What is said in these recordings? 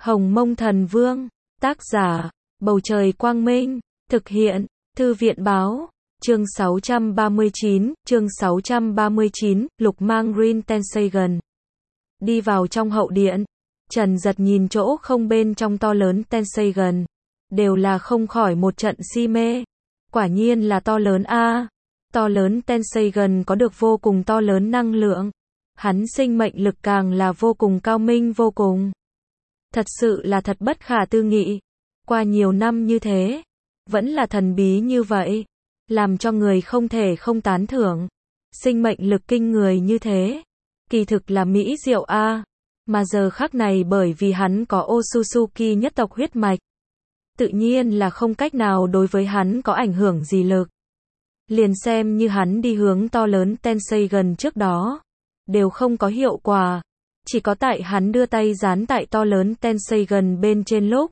Hồng Mông Thần Vương, tác giả, Bầu Trời Quang Minh, thực hiện, Thư viện Báo, chương 639, Lục Mang Rin Tensagon. Đi vào trong hậu điện, Trần Giật nhìn chỗ không bên trong to lớn Tensagon, đều là không khỏi một trận si mê. Quả nhiên là to lớn a. To lớn Tensagon có được vô cùng to lớn năng lượng. Hắn sinh mệnh lực càng là vô cùng cao minh vô cùng. Thật sự là thật bất khả tư nghị. Qua nhiều năm như thế, vẫn là thần bí như vậy, làm cho người không thể không tán thưởng. Sinh mệnh lực kinh người như thế, kỳ thực là mỹ diệu a. Mà giờ khắc này bởi vì hắn có Otsutsuki nhất tộc huyết mạch, tự nhiên là không cách nào đối với hắn có ảnh hưởng gì lực. Liền xem như hắn đi hướng to lớn Tensagon trước đó, đều không có hiệu quả. Chỉ có tại hắn đưa tay dán tại to lớn Tensagon bên trên lúc,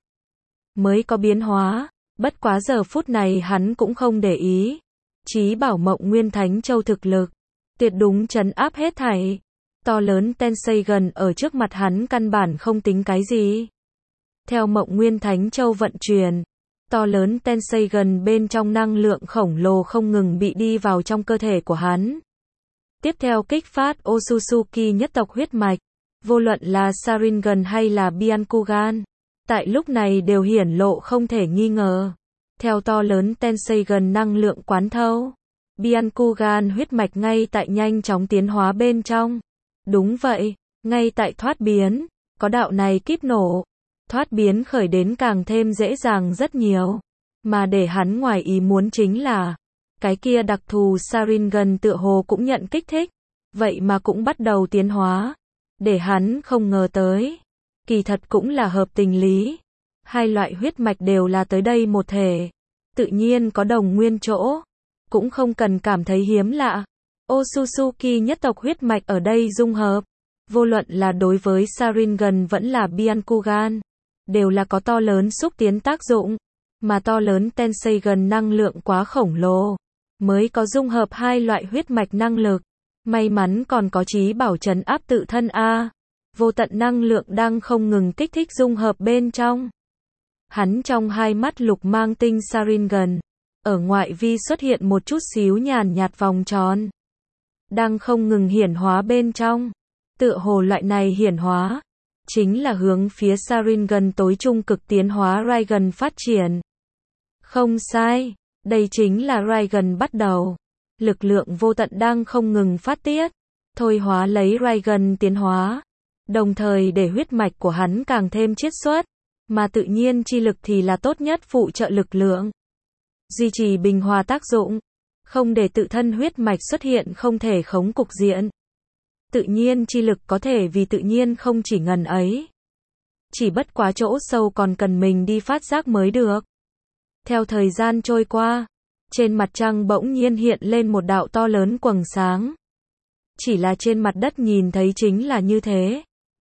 mới có biến hóa. Bất quá giờ phút này hắn cũng không để ý. Chí bảo Mộng Nguyên Thánh Châu thực lực, tuyệt đúng trấn áp hết thảy. To lớn Tensagon ở trước mặt hắn căn bản không tính cái gì. Theo Mộng Nguyên Thánh Châu vận chuyển, to lớn Tensagon bên trong năng lượng khổng lồ không ngừng bị đi vào trong cơ thể của hắn. Tiếp theo kích phát Otsutsuki nhất tộc huyết mạch, vô luận là Sharingan hay là Byakugan, tại lúc này đều hiển lộ không thể nghi ngờ. Theo to lớn Tensagon năng lượng quán thâu, Byakugan huyết mạch ngay tại nhanh chóng tiến hóa bên trong. Đúng vậy, ngay tại thoát biến, có đạo này kíp nổ, thoát biến khởi đến càng thêm dễ dàng rất nhiều. Mà để hắn ngoài ý muốn chính là, cái kia đặc thù Sharingan tựa hồ cũng nhận kích thích, vậy mà cũng bắt đầu tiến hóa. Để hắn không ngờ tới, kỳ thật cũng là hợp tình lý. Hai loại huyết mạch đều là tới đây một thể, tự nhiên có đồng nguyên chỗ, cũng không cần cảm thấy hiếm lạ. Otsutsuki nhất tộc huyết mạch ở đây dung hợp, vô luận là đối với Sharingan vẫn là Byakugan, đều là có to lớn xúc tiến tác dụng, mà to lớn Tensagon năng lượng quá khổng lồ, mới có dung hợp hai loại huyết mạch năng lực. May mắn còn có chí bảo trấn áp tự thân a. Vô tận năng lượng đang không ngừng kích thích dung hợp bên trong. Hắn trong hai mắt lục mang tinh Sharingan, ở ngoại vi xuất hiện một chút xíu nhàn nhạt vòng tròn, đang không ngừng hiển hóa bên trong. Tựa hồ loại này hiển hóa, chính là hướng phía Sharingan tối trung cực tiến hóa Raiden phát triển. Không sai, đây chính là Raiden bắt đầu. Lực lượng vô tận đang không ngừng phát tiết, thôi hóa lấy Raiden tiến hóa, đồng thời để huyết mạch của hắn càng thêm chiết xuất, mà tự nhiên chi lực thì là tốt nhất phụ trợ lực lượng. Duy trì bình hòa tác dụng, không để tự thân huyết mạch xuất hiện không thể khống cục diện. Tự nhiên chi lực có thể vì tự nhiên không chỉ ngần ấy. Chỉ bất quá chỗ sâu còn cần mình đi phát giác mới được. Theo thời gian trôi qua, trên mặt trăng bỗng nhiên hiện lên một đạo to lớn quầng sáng. Chỉ là trên mặt đất nhìn thấy chính là như thế.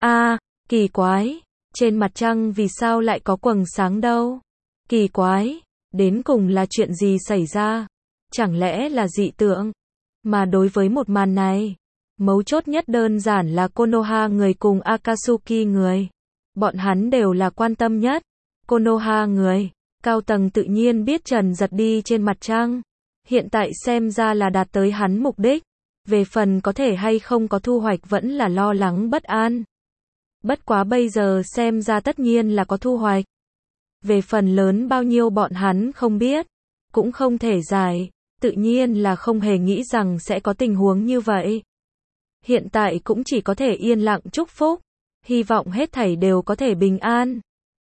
Kỳ quái, trên mặt trăng vì sao lại có quầng sáng đâu? Kỳ quái, đến cùng là chuyện gì xảy ra? Chẳng lẽ là dị tượng? Mà đối với một màn này, mấu chốt nhất đơn giản là Konoha người cùng Akatsuki người. Bọn hắn đều là quan tâm nhất. Konoha người, cao tầng tự nhiên biết Trần Giật đi trên mặt trăng. Hiện tại xem ra là đạt tới hắn mục đích. Về phần có thể hay không có thu hoạch vẫn là lo lắng bất an. Bất quá bây giờ xem ra tất nhiên là có thu hoạch. Về phần lớn bao nhiêu bọn hắn không biết, cũng không thể giải, tự nhiên là không hề nghĩ rằng sẽ có tình huống như vậy. Hiện tại cũng chỉ có thể yên lặng chúc phúc, hy vọng hết thảy đều có thể bình an.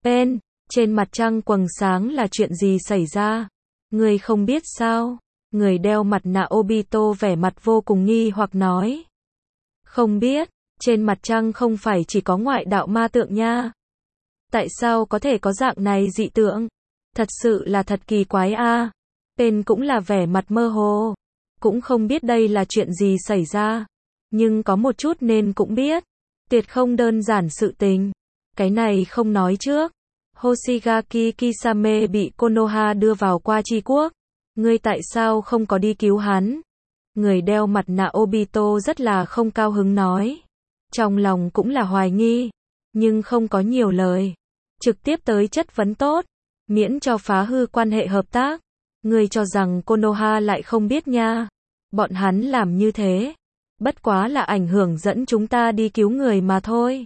Trên mặt trăng quầng sáng là chuyện gì xảy ra? Người không biết sao? Người đeo mặt nạ Obito vẻ mặt vô cùng nghi hoặc nói. Không biết, trên mặt trăng không phải chỉ có ngoại đạo ma tượng nha. Tại sao có thể có dạng này dị tượng? Thật sự là thật kỳ quái a. Pen cũng là vẻ mặt mơ hồ, cũng không biết đây là chuyện gì xảy ra, nhưng có một chút nên cũng biết, tuyệt không đơn giản sự tình. Cái này không nói trước. Hoshigaki Kisame bị Konoha đưa vào qua tri quốc, ngươi tại sao không có đi cứu hắn? Người đeo mặt nạ Obito rất là không cao hứng nói. Trong lòng cũng là hoài nghi, nhưng không có nhiều lời. trực tiếp tới chất vấn tốt, miễn cho phá hư quan hệ hợp tác. Ngươi cho rằng Konoha lại không biết nha. Bọn hắn làm như thế, bất quá là ảnh hưởng dẫn chúng ta đi cứu người mà thôi.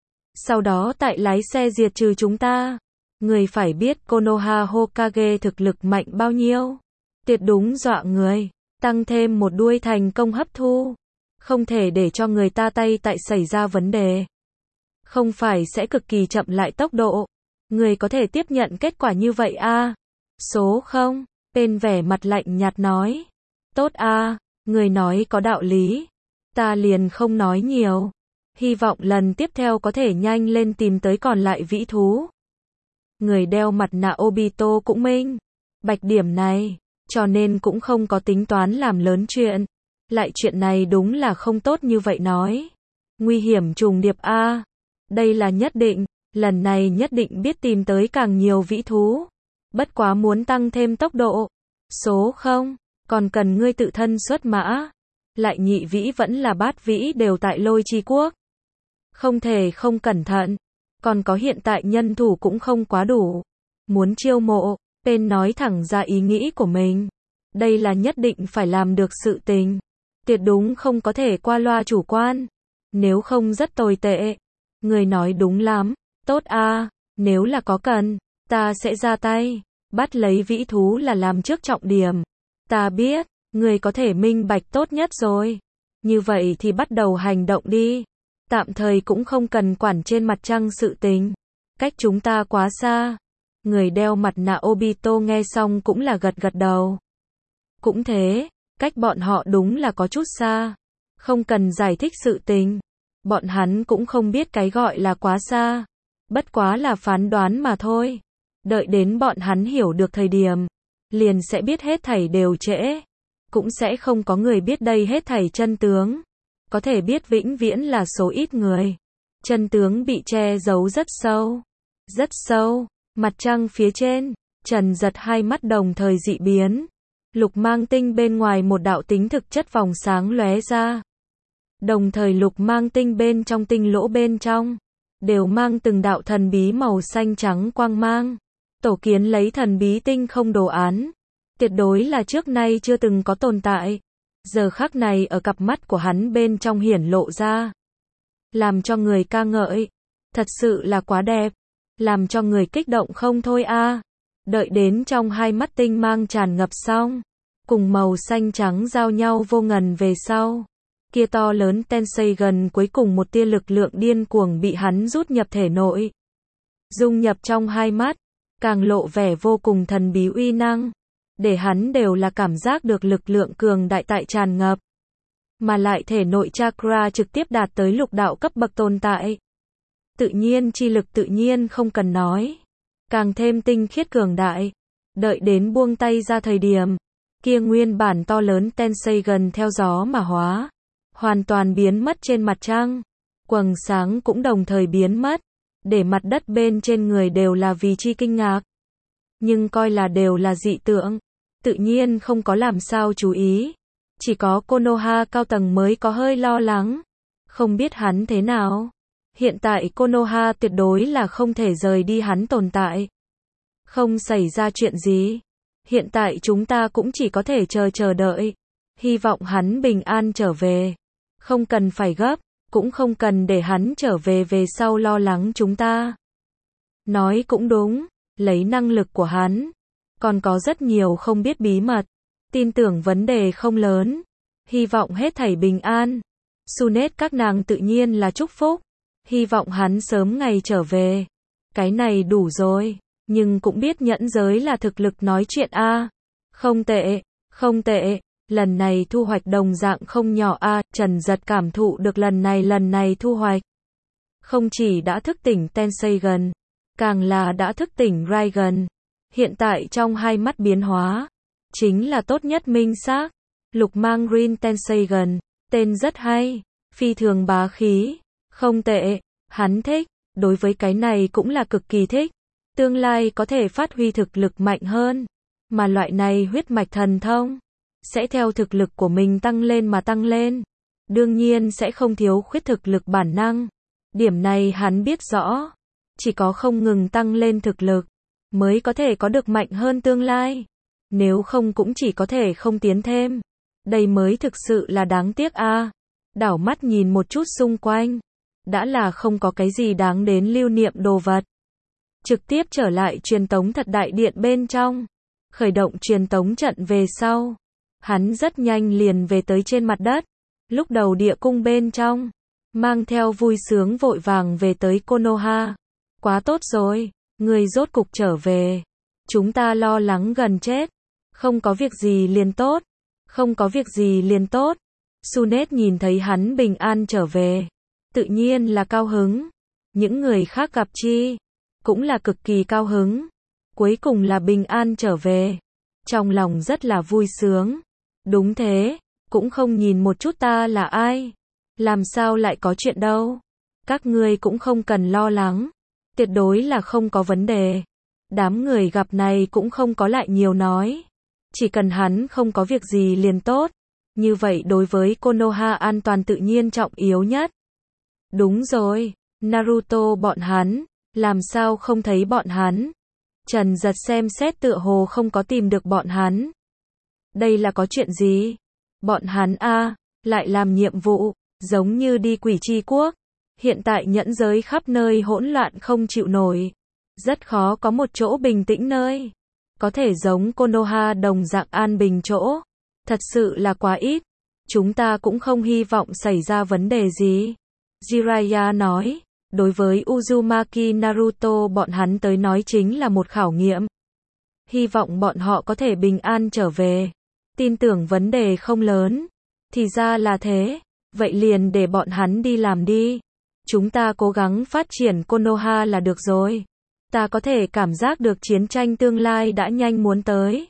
Sau đó tại lái xe diệt trừ chúng ta. Người phải biết Konoha Hokage thực lực mạnh bao nhiêu. Tuyệt đúng dọa người. Tăng thêm một đuôi thành công hấp thu. Không thể để cho người ta tay tại xảy ra vấn đề. Không phải sẽ cực kỳ chậm lại tốc độ. Người có thể tiếp nhận kết quả như vậy à? Số không. Tên vẻ mặt lạnh nhạt nói. Tốt à, người nói có đạo lý. Ta liền không nói nhiều. Hy vọng lần tiếp theo có thể nhanh lên tìm tới còn lại vĩ thú. Người đeo mặt nạ Obito cũng minh bạch điểm này, cho nên cũng không có tính toán làm lớn chuyện. Lại chuyện này đúng là không tốt như vậy nói. Nguy hiểm trùng điệp a. Đây là nhất định, lần này nhất định biết tìm tới càng nhiều vĩ thú. Bất quá muốn tăng thêm tốc độ. Số không, còn cần ngươi tự thân xuất mã. Lại nhị vĩ vẫn là bát vĩ đều tại Lôi Chi Quốc. Không thể không cẩn thận. Còn có hiện tại nhân thủ cũng không quá đủ. Muốn chiêu mộ, tên nói thẳng ra ý nghĩ của mình. Đây là nhất định phải làm được sự tình. Tuyệt đúng không có thể qua loa chủ quan. Nếu không rất tồi tệ. Người nói đúng lắm. Tốt à, nếu là có cần, ta sẽ ra tay. Bắt lấy vĩ thú là làm trước trọng điểm. Ta biết, người có thể minh bạch tốt nhất rồi. Như vậy thì bắt đầu hành động đi. Tạm thời cũng không cần quản trên mặt trăng sự tình. Cách chúng ta quá xa. Người đeo mặt nạ Obito nghe xong cũng là gật gật đầu. Cũng thế, cách bọn họ đúng là có chút xa. Không cần giải thích sự tình. Bọn hắn cũng không biết cái gọi là quá xa. Bất quá là phán đoán mà thôi. Đợi đến bọn hắn hiểu được thời điểm, liền sẽ biết hết thảy đều trễ. Cũng sẽ không có người biết đây hết thảy chân tướng. Có thể biết vĩnh viễn là số ít người. Chân tướng bị che giấu rất sâu. Rất sâu. Mặt trăng phía trên, Trần Giật hai mắt đồng thời dị biến. Lục mang tinh bên ngoài một đạo tính thực chất vòng sáng lóe ra. Đồng thời lục mang tinh bên trong tinh lỗ bên trong, đều mang từng đạo thần bí màu xanh trắng quang mang. Tổ kiến lấy thần bí tinh không đồ án. Tuyệt đối là trước nay chưa từng có tồn tại. Giờ khắc này ở cặp mắt của hắn bên trong hiển lộ ra. Làm cho người ca ngợi. Thật sự là quá đẹp. Làm cho người kích động không thôi a. Đợi đến trong hai mắt tinh mang tràn ngập xong. Cùng màu xanh trắng giao nhau vô ngần về sau. Kia to lớn Tensei gần cuối cùng một tia lực lượng điên cuồng bị hắn rút nhập thể nội. Dung nhập trong hai mắt. Càng lộ vẻ vô cùng thần bí uy năng. Để hắn đều là cảm giác được lực lượng cường đại tại tràn ngập. Mà lại thể nội chakra trực tiếp đạt tới lục đạo cấp bậc tồn tại. Tự nhiên chi lực tự nhiên không cần nói. Càng thêm tinh khiết cường đại. Đợi đến buông tay ra thời điểm. Kia nguyên bản to lớn Tensei gần theo gió mà hóa. Hoàn toàn biến mất trên mặt trăng. Quầng sáng cũng đồng thời biến mất. Để mặt đất bên trên người đều là vì chi kinh ngạc. Nhưng coi là đều là dị tượng. Tự nhiên không có làm sao chú ý. Chỉ có Konoha cao tầng mới có hơi lo lắng. Không biết hắn thế nào. Hiện tại Konoha tuyệt đối là không thể rời đi hắn tồn tại. Không xảy ra chuyện gì. Hiện tại chúng ta cũng chỉ có thể chờ đợi. Hy vọng hắn bình an trở về. Không cần phải gấp. Cũng không cần để hắn trở về về sau lo lắng chúng ta. Nói cũng đúng. Lấy năng lực của hắn. Còn có rất nhiều không biết bí mật. Tin tưởng vấn đề không lớn. Hy vọng hết thảy bình an. Tsunade các nàng tự nhiên là chúc phúc. Hy vọng hắn sớm ngày trở về. Cái này đủ rồi. Nhưng cũng biết nhẫn giới là thực lực nói chuyện a. Không tệ. Không tệ. Lần này thu hoạch đồng dạng không nhỏ a. Trần Giật cảm thụ được lần này thu hoạch. Không chỉ đã thức tỉnh Tensei gần. Càng là đã thức tỉnh Raigan. Hiện tại trong hai mắt biến hóa. Chính là tốt nhất minh xác. Lục mang Green Tensei gần. Tên rất hay. Phi thường bá khí. Không tệ. Hắn thích. Đối với cái này cũng là cực kỳ thích. Tương lai có thể phát huy thực lực mạnh hơn. Mà loại này huyết mạch thần thông. Sẽ theo thực lực của mình tăng lên mà tăng lên. Đương nhiên sẽ không thiếu khuyết thực lực bản năng. Điểm này hắn biết rõ. chỉ có không ngừng tăng lên thực lực, mới có thể có được mạnh hơn tương lai. Nếu không cũng chỉ có thể không tiến thêm. Đây mới thực sự là đáng tiếc a. Đảo mắt nhìn một chút xung quanh. Đã là không có cái gì đáng đến lưu niệm đồ vật. Trực tiếp trở lại truyền tống thật đại điện bên trong. Khởi động truyền tống trận về sau. Hắn rất nhanh liền về tới trên mặt đất. Lúc đầu địa cung bên trong. Mang theo vui sướng vội vàng về tới Konoha. Quá tốt rồi, người rốt cục trở về. Chúng ta lo lắng gần chết. Không có việc gì liền tốt. Không có việc gì liền tốt. Sunet nhìn thấy hắn bình an trở về. Tự nhiên là cao hứng. Những người khác gặp chi. Cũng là cực kỳ cao hứng. Cuối cùng là bình an trở về. Trong lòng rất là vui sướng. Đúng thế. Cũng không nhìn một chút ta là ai. Làm sao lại có chuyện đâu. Các ngươi cũng không cần lo lắng. Tuyệt đối là không có vấn đề. Đám người gặp này cũng không có lại nhiều nói. Chỉ cần hắn không có việc gì liền tốt. Như vậy đối với Konoha an toàn tự nhiên trọng yếu nhất. Đúng rồi, Naruto bọn hắn, làm sao không thấy bọn hắn? Trần Giật xem xét tựa hồ không có tìm được bọn hắn. Đây là có chuyện gì? Bọn hắn lại làm nhiệm vụ, giống như đi Quỷ Chi Quốc. Hiện tại nhẫn giới khắp nơi hỗn loạn không chịu nổi. Rất khó có một chỗ bình tĩnh nơi. Có thể giống Konoha đồng dạng an bình chỗ. Thật sự là quá ít. Chúng ta cũng không hy vọng xảy ra vấn đề gì. Jiraiya nói. Đối với Uzumaki Naruto bọn hắn tới nói chính là một khảo nghiệm. Hy vọng bọn họ có thể bình an trở về. Tin tưởng vấn đề không lớn. Thì ra là thế. Vậy liền để bọn hắn đi làm đi. Chúng ta cố gắng phát triển Konoha là được rồi. Ta có thể cảm giác được chiến tranh tương lai đã nhanh muốn tới.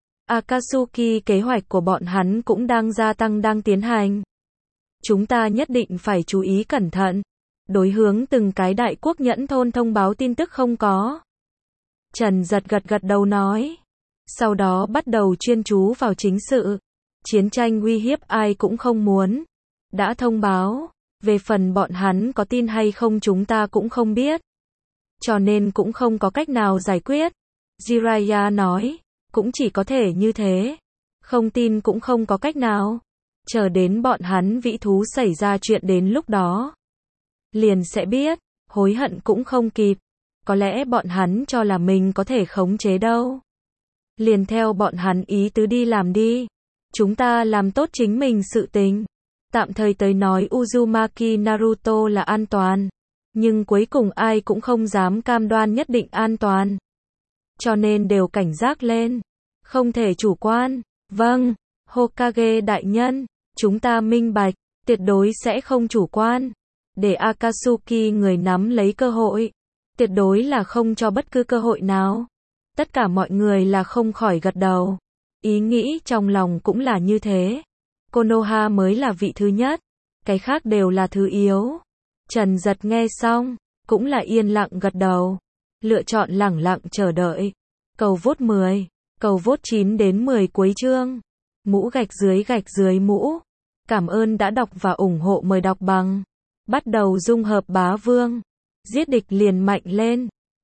Akatsuki kế hoạch của bọn hắn cũng đang gia tăng đang tiến hành. Chúng ta nhất định phải chú ý cẩn thận. Đối hướng từng cái đại quốc nhẫn thôn thông báo tin tức không có. Trần Giật gật đầu nói. Sau đó bắt đầu chuyên chú vào chính sự. Chiến tranh uy hiếp ai cũng không muốn. Đã thông báo. Về phần bọn hắn có tin hay không chúng ta cũng không biết. Cho nên cũng không có cách nào giải quyết. Jiraiya nói. Cũng chỉ có thể như thế. Không tin cũng không có cách nào. Chờ đến bọn hắn vĩ thú xảy ra chuyện đến lúc đó. Liền sẽ biết. Hối hận cũng không kịp. Có lẽ bọn hắn cho là mình có thể khống chế đâu. Liền theo bọn hắn ý tứ đi làm đi. Chúng ta làm tốt chính mình sự tình. Tạm thời tới nói Uzumaki Naruto là an toàn. Nhưng cuối cùng ai cũng không dám cam đoan nhất định an toàn. Cho nên đều cảnh giác lên. Không thể chủ quan. Vâng, Hokage đại nhân. Chúng ta minh bạch. Tuyệt đối sẽ không chủ quan. Để Akatsuki người nắm lấy cơ hội. Tuyệt đối là không cho bất cứ cơ hội nào. Tất cả mọi người là không khỏi gật đầu. Ý nghĩ trong lòng cũng là như thế. Konoha mới là vị thứ nhất. Cái khác đều là thứ yếu. Trần Giật nghe xong. Cũng là yên lặng gật đầu. Lựa chọn lẳng lặng chờ đợi. Cầu vote 10. Cầu vote 9 đến 10 cuối chương. Mũ gạch dưới mũ. Cảm ơn đã đọc và ủng hộ mời đọc bằng. Bắt đầu dung hợp bá vương. Giết địch liền mạnh lên.